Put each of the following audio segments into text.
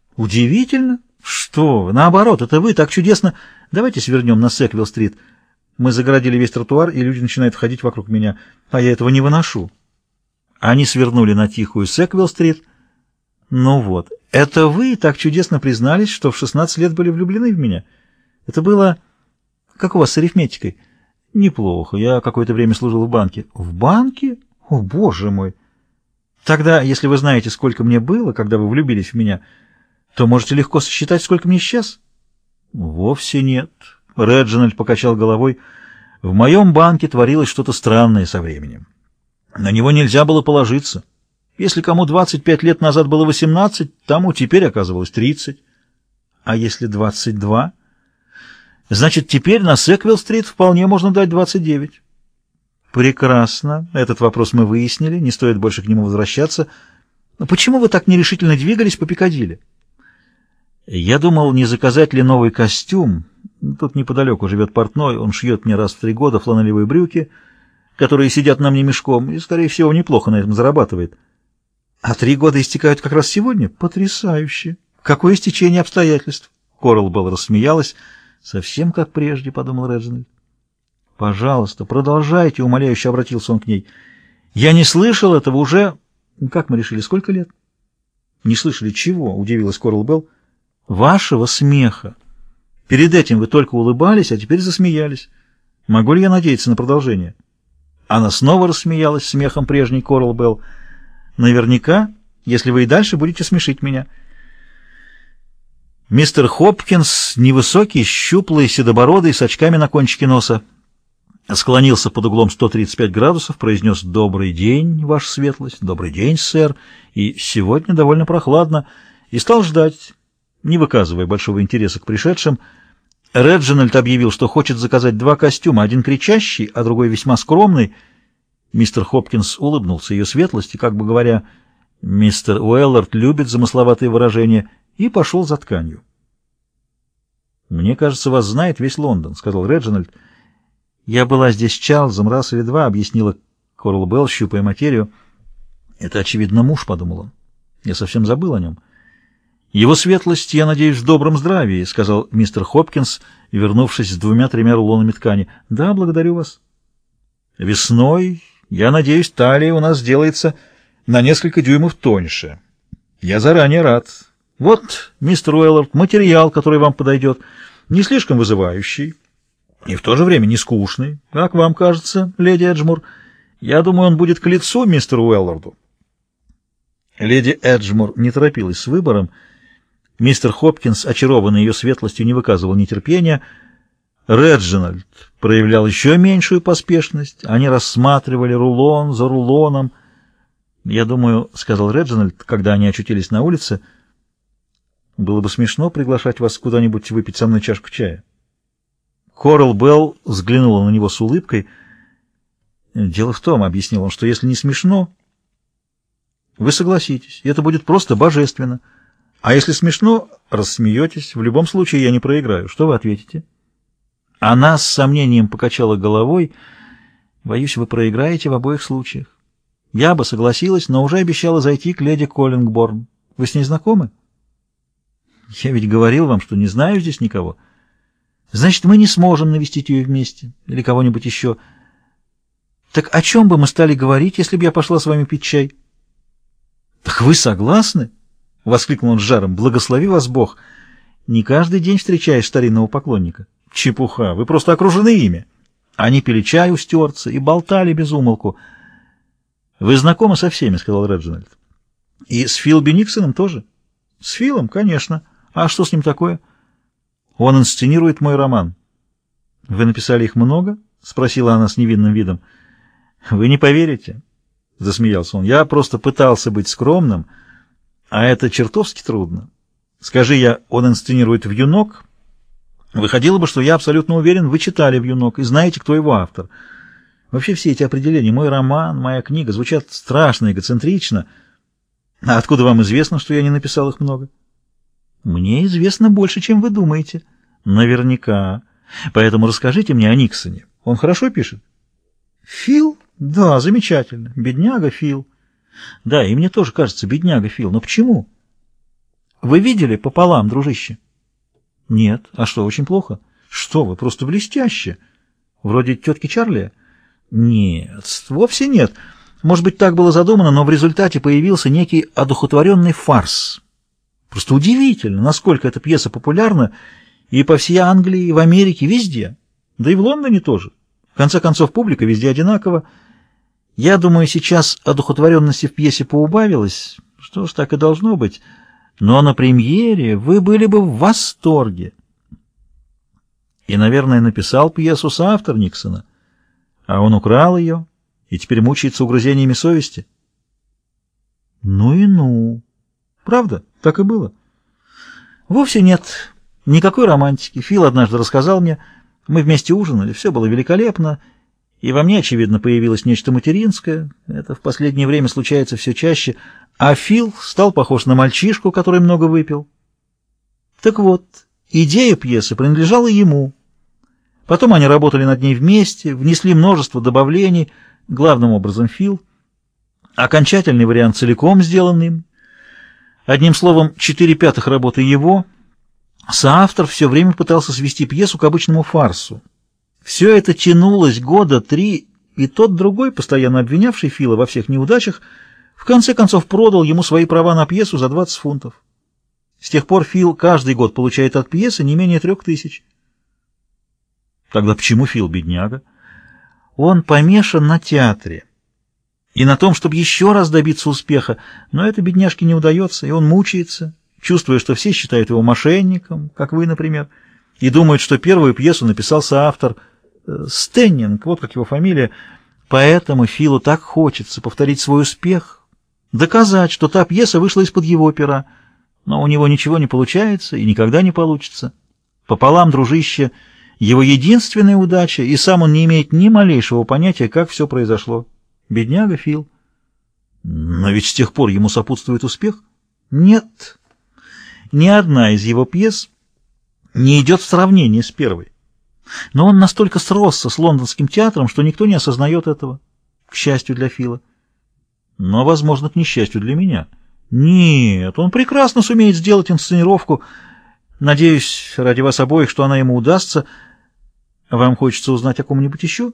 Удивительно? Что вы, наоборот, это вы так чудесно. Давайте свернем на Секвилл-стрит. Мы загородили весь тротуар, и люди начинают ходить вокруг меня, а я этого не выношу. Они свернули на тихую Секвилл-стрит. Ну вот, это вы так чудесно признались, что в 16 лет были влюблены в меня. Это было... Как у вас с арифметикой? Неплохо. Я какое-то время служил в банке. В банке? О, боже мой! Тогда, если вы знаете, сколько мне было, когда вы влюбились в меня, то можете легко сосчитать, сколько мне сейчас? Вовсе нет. Реджинальд покачал головой. В моем банке творилось что-то странное со временем. На него нельзя было положиться. Если кому 25 лет назад было 18, тому теперь оказывалось 30. А если 22? Значит, теперь на Секвилл-стрит вполне можно дать 29. Прекрасно. Этот вопрос мы выяснили. Не стоит больше к нему возвращаться. Но почему вы так нерешительно двигались по Пикадилли? Я думал, не заказать ли новый костюм. Тут неподалеку живет портной. Он шьет мне раз в 3 года фланелевые брюки, которые сидят на мне мешком, и, скорее всего, неплохо на этом зарабатывает. А 3 года истекают как раз сегодня? Потрясающе! Какое стечение обстоятельств! Коралбелл рассмеялась. Совсем как прежде, подумал Реджинальд. Пожалуйста, продолжайте, умоляюще обратился он к ней. Я не слышал этого уже... Как мы решили, сколько лет? Не слышали чего? Удивилась Коралбелл. Вашего смеха. Перед этим вы только улыбались, а теперь засмеялись. Могу ли я надеяться на продолжение? Она снова рассмеялась смехом прежней Коралбелл. Наверняка, если вы и дальше будете смешить меня. Мистер Хопкинс, невысокий, щуплый, седобородый, с очками на кончике носа, склонился под углом 135 градусов, произнес «Добрый день, ваша светлость», «Добрый день, сэр», и «Сегодня довольно прохладно», и стал ждать, не выказывая большого интереса к пришедшим. Реджинальд объявил, что хочет заказать 2 костюма, один кричащий, а другой весьма скромный. Мистер Хопкинс улыбнулся ее светлости, как бы говоря, «Мистер Уэллард любит замысловатые выражения», и пошел за тканью. «Мне кажется, вас знает весь Лондон», — сказал Реджинальд. «Я была здесь с Чарльзом раз или 2, — объяснила Коралбелл, щупая материю. «Это, очевидно, муж», — подумал он. «Я совсем забыл о нем». «Его светлость, я надеюсь, в добром здравии», — сказал мистер Хопкинс, вернувшись с 2-3 рулонами ткани. «Да, благодарю вас». «Весной, я надеюсь, талия у нас сделается на несколько дюймов тоньше. Я заранее рад. Вот, мистер Уэллард, материал, который вам подойдет, не слишком вызывающий и в то же время не скучный. Как вам кажется, леди Эджмур? Я думаю, он будет к лицу мистеру Уэлларду». Леди Эджмур не торопилась с выбором. Мистер Хопкинс, очарованный ее светлостью, не выказывал нетерпения. Реджинальд проявлял еще меньшую поспешность. Они рассматривали рулон за рулоном. «Я думаю, — сказал Реджинальд, когда они очутились на улице, — было бы смешно приглашать вас куда-нибудь выпить со мной чашку чая». Коралбелл взглянула на него с улыбкой. «Дело в том, — объяснил он, — что если не смешно, вы согласитесь, и это будет просто божественно. А если смешно, рассмеетесь. В любом случае я не проиграю. Что вы ответите?» Она с сомнением покачала головой. «Боюсь, вы проиграете в обоих случаях. Я бы согласилась, но уже обещала зайти к леди Коллингборн. Вы с ней знакомы?» «Я ведь говорил вам, что не знаю здесь никого». «Значит, мы не сможем навестить ее вместе. Или кого-нибудь еще. Так о чем бы мы стали говорить, если бы я пошла с вами пить чай?» «Так вы согласны?» — воскликнул он с жаром. «Благослови вас Бог! Не каждый день встречаешь старинного поклонника». «Чепуха! Вы просто окружены ими». Они пили чай у Стюартса и болтали без умолку. «Вы знакомы со всеми?» — сказал Реджинальд. «И с Филби Никсоном тоже?» «С Филом, конечно. А что с ним такое?» «Он инсценирует мой роман». «Вы написали их много?» — спросила она с невинным видом. «Вы не поверите», — засмеялся он. «Я просто пытался быть скромным, а это чертовски трудно. Скажи я, он инсценирует «Вьюнок», выходило бы, что я абсолютно уверен, вы читали «Вьюнок» и знаете, кто его автор. Вообще все эти определения, мой роман, моя книга, звучат страшно эгоцентрично. А откуда вам известно, что я не написал их много?» «Мне известно больше, чем вы думаете». «Наверняка. Поэтому расскажите мне о Никсоне. Он хорошо пишет?» «Фил? Да, замечательно. Бедняга Фил». «Да, и мне тоже кажется, бедняга Фил. Но почему?» Вы видели пополам, дружище? Нет. А что, очень плохо? Что вы, просто блестяще. Вроде тетки Чарли? Нет, вовсе нет. Может быть, так было задумано, но в результате появился некий одухотворенный фарс. Просто удивительно, насколько эта пьеса популярна и по всей Англии, и в Америке, везде. Да и в Лондоне тоже. В конце концов, публика везде одинакова. Я думаю, сейчас одухотворенности в пьесе поубавилось. Что ж, так и должно быть. Но на премьере вы были бы в восторге. И, наверное, написал пьесу соавтор Никсона. А он украл ее и теперь мучается угрызениями совести. Ну и ну. Правда? Так и было. Вовсе нет. Никакой романтики. Фил однажды рассказал мне. Мы вместе ужинали, все было великолепно. И во мне, очевидно, появилось нечто материнское. Это в последнее время случается все чаще. А Фил стал похож на мальчишку, который много выпил. Так вот, идея пьесы принадлежала ему. Потом они работали над ней вместе, внесли множество добавлений, главным образом Фил. Окончательный вариант целиком сделан им. Одним словом, 4/5 работы его. Соавтор все время пытался свести пьесу к обычному фарсу. Все это тянулось 3 года, и тот другой, постоянно обвинявший Фила во всех неудачах, в конце концов продал ему свои права на пьесу за 20 фунтов. С тех пор Фил каждый год получает от пьесы не менее 3000. Тогда почему Фил бедняга? Он помешан на театре и на том, чтобы еще раз добиться успеха, но это бедняжке не удается, и он мучается, чувствуя, что все считают его мошенником, как вы, например, и думают, что первую пьесу написал соавтор Стеннинг, вот как его фамилия. Поэтому Филу так хочется повторить свой успех, доказать, что та пьеса вышла из-под его пера, но у него ничего не получается и никогда не получится. Пополам, дружище, его единственная удача, и сам он не имеет ни малейшего понятия, как все произошло. Бедняга Фил. Но ведь с тех пор ему сопутствует успех? Нет. Ни одна из его пьес не идет в сравнение с первой. Но он настолько сросся с лондонским театром, что никто не осознает этого. К счастью для Фила. Но, возможно, к несчастью для меня. Нет, он прекрасно сумеет сделать инсценировку. Надеюсь, ради вас обоих, что она ему удастся. Вам хочется узнать о ком-нибудь еще?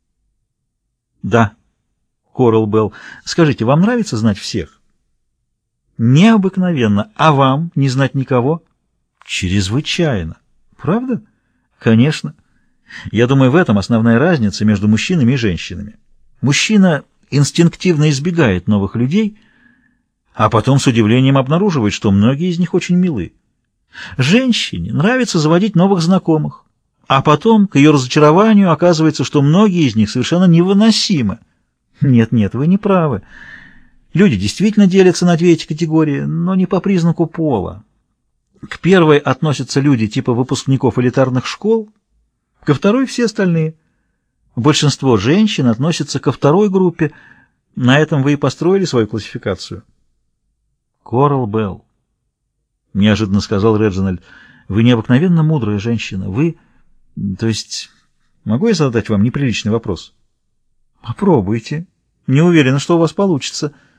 Да. Коралл Белл. Скажите, вам нравится знать всех? Необыкновенно. А вам не знать никого? Чрезвычайно. Правда? Конечно. Я думаю, в этом основная разница между мужчинами и женщинами. Мужчина инстинктивно избегает новых людей, а потом с удивлением обнаруживает, что многие из них очень милы. Женщине нравится заводить новых знакомых, а потом, к ее разочарованию, оказывается, что многие из них совершенно невыносимы. Нет, вы не правы. Люди действительно делятся на 2 эти категории, но не по признаку пола. К первой относятся люди типа выпускников элитарных школ, ко второй — все остальные. Большинство женщин относятся ко второй группе. На этом вы и построили свою классификацию. Коралл Белл, — неожиданно сказал Реджинальд, — вы необыкновенно мудрая женщина. Вы... То есть... Могу я задать вам неприличный вопрос? Попробуйте. Не уверена, что у вас получится.